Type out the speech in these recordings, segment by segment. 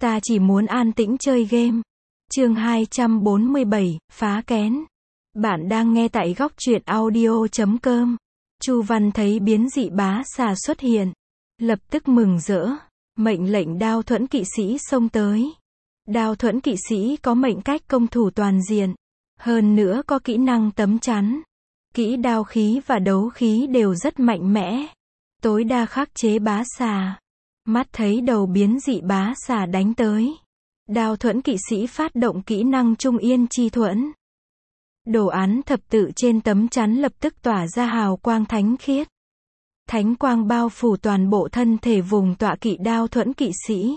Ta chỉ muốn an tĩnh chơi game. Chương 247, phá kén. Bạn đang nghe tại góc truyện audio.com. Chu Văn thấy biến dị bá xà xuất hiện, lập tức mừng rỡ, mệnh lệnh Đao Thuẫn kỵ sĩ xông tới. Đao Thuẫn kỵ sĩ có mệnh cách công thủ toàn diện, hơn nữa có kỹ năng tấm chắn. Kỹ đao khí và đấu khí đều rất mạnh mẽ, tối đa khắc chế bá xà. Mắt thấy đầu biến dị bá xà đánh tới, Đao Thuẫn kỵ sĩ phát động kỹ năng Trung Yên Chi Thuẫn. Đồ án thập tự trên tấm chắn lập tức tỏa ra hào quang thánh khiết. Thánh quang bao phủ toàn bộ thân thể vùng tọa kỵ Đao Thuẫn kỵ sĩ.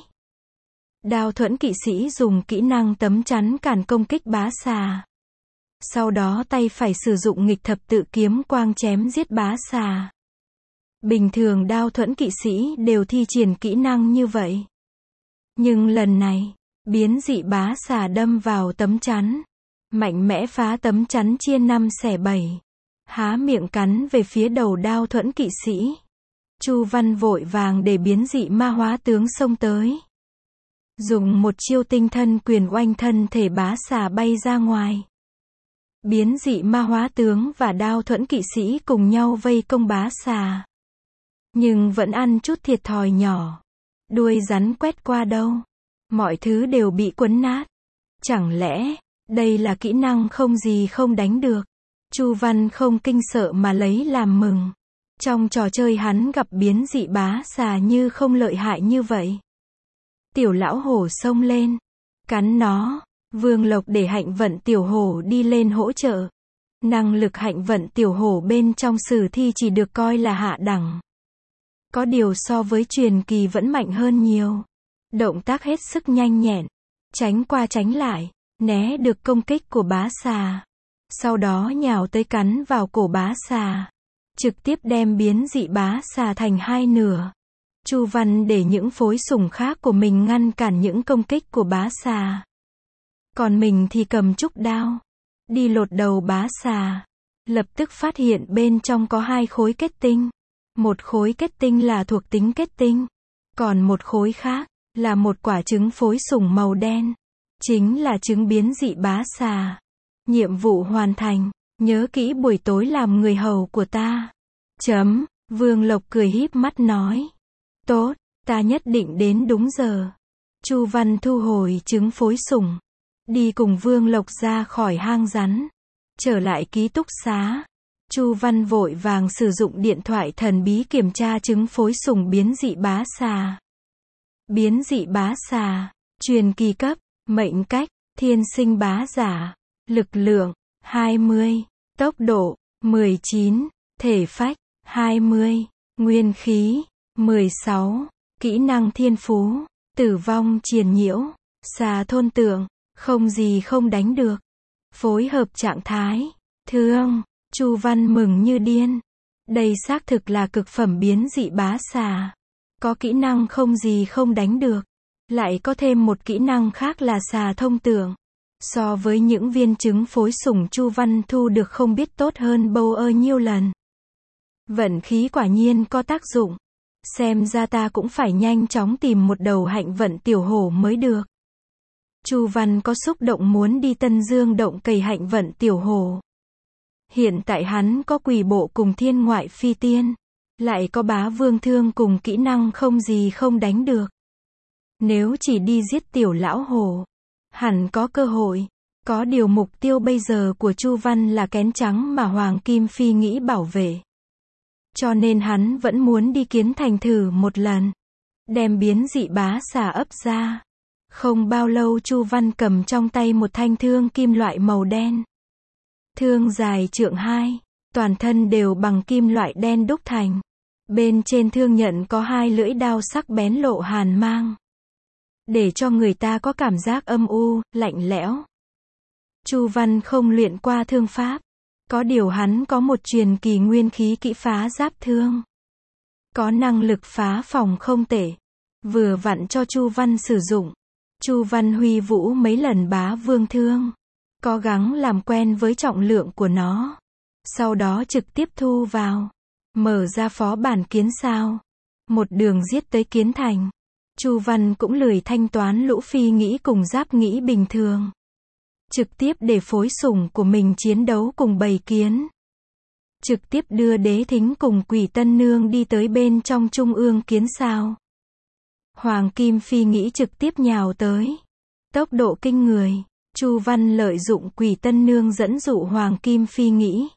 Đao Thuẫn kỵ sĩ dùng kỹ năng tấm chắn cản công kích bá xà. Sau đó tay phải sử dụng nghịch thập tự kiếm quang chém giết bá xà. Bình thường Đao Thuẫn kỵ sĩ đều thi triển kỹ năng như vậy. Nhưng lần này, biến dị bá xà đâm vào tấm chắn, mạnh mẽ phá tấm chắn chia 5 xẻ 7, há miệng cắn về phía đầu Đao Thuẫn kỵ sĩ. Chu Văn vội vàng để biến dị ma hóa tướng xông tới, dùng một chiêu tinh thân quyền oanh thân thể bá xà bay ra ngoài. Biến dị ma hóa tướng và Đao Thuẫn kỵ sĩ cùng nhau vây công bá xà, nhưng vẫn ăn chút thiệt thòi nhỏ. Đuôi rắn quét qua đâu, mọi thứ đều bị quấn nát. Chẳng lẽ đây là kỹ năng không gì không đánh được? Chu Văn không kinh sợ mà lấy làm mừng. Trong trò chơi hắn gặp biến dị bá xà như không lợi hại như vậy. Tiểu lão hổ xông lên, cắn nó. Vương Lộc để hạnh vận tiểu hổ đi lên hỗ trợ. Năng lực hạnh vận tiểu hổ bên trong sử thi chỉ được coi là hạ đẳng. Có điều so với truyền kỳ vẫn mạnh hơn nhiều. Động tác hết sức nhanh nhẹn, tránh qua tránh lại, né được công kích của bá xà. Sau đó nhào tới cắn vào cổ bá xà, trực tiếp đem biến dị bá xà thành hai nửa. Chu Văn để những phối sủng khác của mình ngăn cản những công kích của bá xà. Còn mình thì cầm trúc đao, đi lột đầu bá xà. Lập tức phát hiện bên trong có 2 khối kết tinh. Một khối kết tinh là thuộc tính kết tinh, còn một khối khác là một quả trứng phối sủng màu đen, chính là trứng biến dị bá xà. Nhiệm vụ hoàn thành, nhớ kỹ buổi tối làm người hầu của ta. Vương Lộc cười híp mắt nói. Tốt, ta nhất định đến đúng giờ. Chu Văn thu hồi trứng phối sủng, đi cùng Vương Lộc ra khỏi hang rắn, trở lại ký túc xá. Chu Văn vội vàng sử dụng điện thoại thần bí kiểm tra trứng phối sủng biến dị bá xà. Biến dị bá xà, truyền kỳ cấp, mệnh cách, thiên sinh bá giả, lực lượng, 20, tốc độ, 19, thể phách, 20, nguyên khí, 16, kỹ năng thiên phú, tử vong triền nhiễu, xà thôn tượng, không gì không đánh được. Phối hợp trạng thái, thương. Chu Văn mừng như điên. Đây xác thực là cực phẩm biến dị bá xà. Có kỹ năng không gì không đánh được. Lại có thêm một kỹ năng khác là xà thông tượng. So với những viên trứng phối sủng Chu Văn thu được không biết tốt hơn bao nhiêu lần. Vận khí quả nhiên có tác dụng. Xem ra ta cũng phải nhanh chóng tìm một đầu hạnh vận tiểu hổ mới được. Chu Văn có xúc động muốn đi Tân Dương động cày hạnh vận tiểu hổ. Hiện tại hắn có quỷ bộ cùng thiên ngoại phi tiên, lại có bá vương thương cùng kỹ năng không gì không đánh được. Nếu chỉ đi giết tiểu lão hổ, hẳn có cơ hội. Có điều mục tiêu bây giờ của Chu Văn là kén trắng mà Hoàng Kim Phi nghĩ bảo vệ. Cho nên hắn vẫn muốn đi Kiến Thành thử một lần, đem biến dị bá xà ấp ra. Không bao lâu Chu Văn cầm trong tay một thanh thương kim loại màu đen. Thương dài trượng 2, toàn thân đều bằng kim loại đen đúc thành. Bên trên thương nhận có 2 lưỡi đao sắc bén lộ hàn mang, để cho người ta có cảm giác âm u, lạnh lẽo. Chu Văn không luyện qua thương pháp, có điều hắn có một truyền kỳ nguyên khí kỹ phá giáp thương, có năng lực phá phòng không tệ, vừa vặn cho Chu Văn sử dụng. Chu Văn huy vũ mấy lần bá vương thương, cố gắng làm quen với trọng lượng của nó, sau đó trực tiếp thu vào, mở ra phó bản kiến sao, một đường giết tới Kiến Thành. Chu Văn cũng lười thanh toán lũ phi nghĩ cùng giáp nghĩ bình thường. Trực tiếp để phối sủng của mình chiến đấu cùng bầy kiến. Trực tiếp đưa Đế Thính cùng Quỷ Tân Nương đi tới bên trong trung ương kiến sao. Hoàng Kim Phi nghĩ trực tiếp nhào tới. Tốc độ kinh người. Chu Văn lợi dụng Quỷ Tân Nương dẫn dụ Hoàng Kim Phi nghĩ.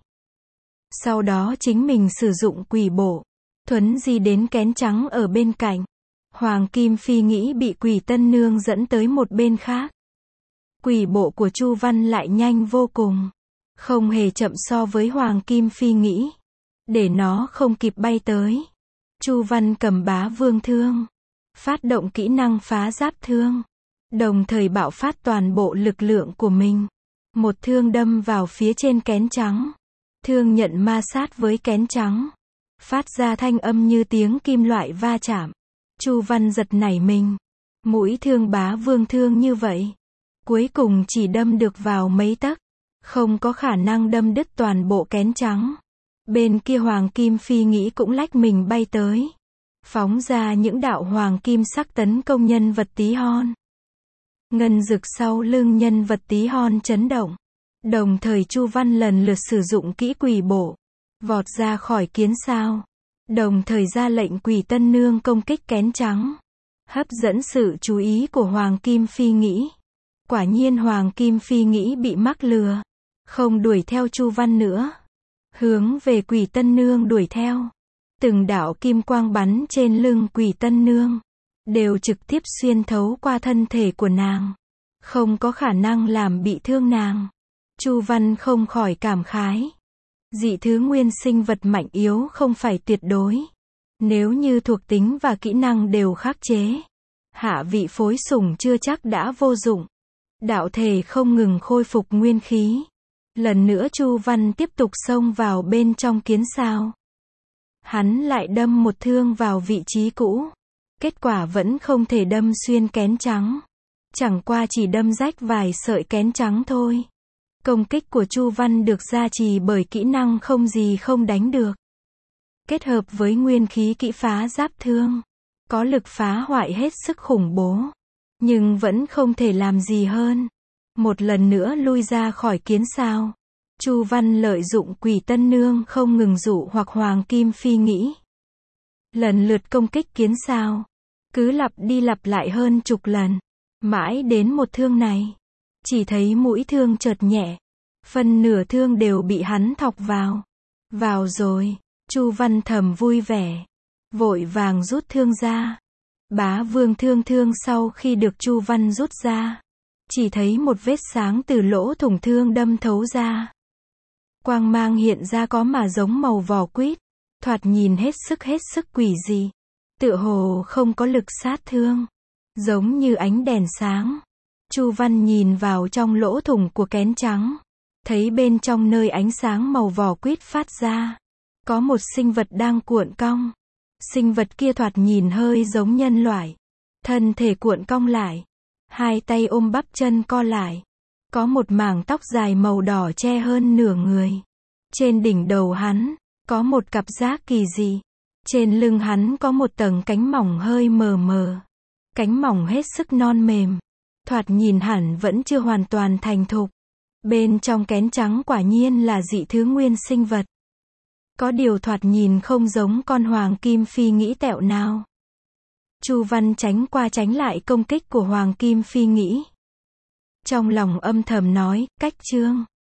Sau đó chính mình sử dụng quỷ bộ. Thuấn di đến kén trắng ở bên cạnh. Hoàng Kim Phi nghĩ bị Quỷ Tân Nương dẫn tới một bên khác. Quỷ bộ của Chu Văn lại nhanh vô cùng. Không hề chậm so với Hoàng Kim Phi nghĩ. Để nó không kịp bay tới. Chu Văn cầm Bá Vương thương. Phát động kỹ năng phá giáp thương. Đồng thời bạo phát toàn bộ lực lượng của mình. Một thương đâm vào phía trên kén trắng. Thương nhận ma sát với kén trắng. Phát ra thanh âm như tiếng kim loại va chạm. Chu Văn giật nảy mình. Mũi thương Bá Vương thương như vậy. Cuối cùng chỉ đâm được vào mấy tấc. Không có khả năng đâm đứt toàn bộ kén trắng. Bên kia Hoàng Kim Phi nghĩ cũng lách mình bay tới. Phóng ra những đạo hoàng kim sắc tấn công nhân vật tí hon. Ngân dực sau lưng nhân vật tí hon chấn động. Đồng thời Chu Văn lần lượt sử dụng kỹ quỷ bộ. Vọt ra khỏi kiến sao. Đồng thời ra lệnh Quỷ Tân Nương công kích kén trắng. Hấp dẫn sự chú ý của Hoàng Kim Phi nghĩ. Quả nhiên Hoàng Kim Phi nghĩ bị mắc lừa. Không đuổi theo Chu Văn nữa. Hướng về Quỷ Tân Nương đuổi theo. Từng đạo kim quang bắn trên lưng Quỷ Tân Nương. Đều trực tiếp xuyên thấu qua thân thể của nàng. Không có khả năng làm bị thương nàng. Chu Văn không khỏi cảm khái. Dị thứ nguyên sinh vật mạnh yếu không phải tuyệt đối. Nếu như thuộc tính và kỹ năng đều khắc chế. Hạ vị phối sủng chưa chắc đã vô dụng. Đạo thể không ngừng khôi phục nguyên khí. Lần nữa Chu Văn tiếp tục xông vào bên trong kiến sao. Hắn lại đâm một thương vào vị trí cũ. Kết quả vẫn không thể đâm xuyên kén trắng. Chẳng qua chỉ đâm rách vài sợi kén trắng thôi. Công kích của Chu Văn được gia trì bởi kỹ năng không gì không đánh được. Kết hợp với nguyên khí kỹ phá giáp thương. Có lực phá hoại hết sức khủng bố. Nhưng vẫn không thể làm gì hơn. Một lần nữa lui ra khỏi kiến sao. Chu Văn lợi dụng Quỷ Tân Nương không ngừng dụ hoặc Hoàng Kim Phi nghĩ. Lần lượt công kích kiến sao. Cứ lặp đi lặp lại hơn chục lần. Mãi đến một thương này. Chỉ thấy mũi thương chợt nhẹ. Phần nửa thương đều bị hắn thọc vào. Vào rồi. Chu Văn thầm vui vẻ. Vội vàng rút thương ra. Bá Vương thương sau khi được Chu Văn rút ra. Chỉ thấy một vết sáng từ lỗ thủng thương đâm thấu ra. Quang mang hiện ra có mà giống màu vỏ quýt. Thoạt nhìn hết sức quỷ dị. Tựa hồ không có lực sát thương. Giống như ánh đèn sáng. Chu Văn nhìn vào trong lỗ thủng của kén trắng. Thấy bên trong nơi ánh sáng màu vỏ quýt phát ra. Có một sinh vật đang cuộn cong. Sinh vật kia thoạt nhìn hơi giống nhân loại. Thân thể cuộn cong lại. Hai tay ôm bắp chân co lại. Có một mảng tóc dài màu đỏ che hơn nửa người. Trên đỉnh đầu hắn, có một cặp giác kỳ dị. Trên lưng hắn có một tầng cánh mỏng hơi mờ mờ. Cánh mỏng hết sức non mềm. Thoạt nhìn hẳn vẫn chưa hoàn toàn thành thục. Bên trong kén trắng quả nhiên là dị thứ nguyên sinh vật. Có điều thoạt nhìn không giống con Hoàng Kim Phi nghĩ tẹo nào. Chu Văn tránh qua tránh lại công kích của Hoàng Kim Phi nghĩ. Trong lòng âm thầm nói, cách chương.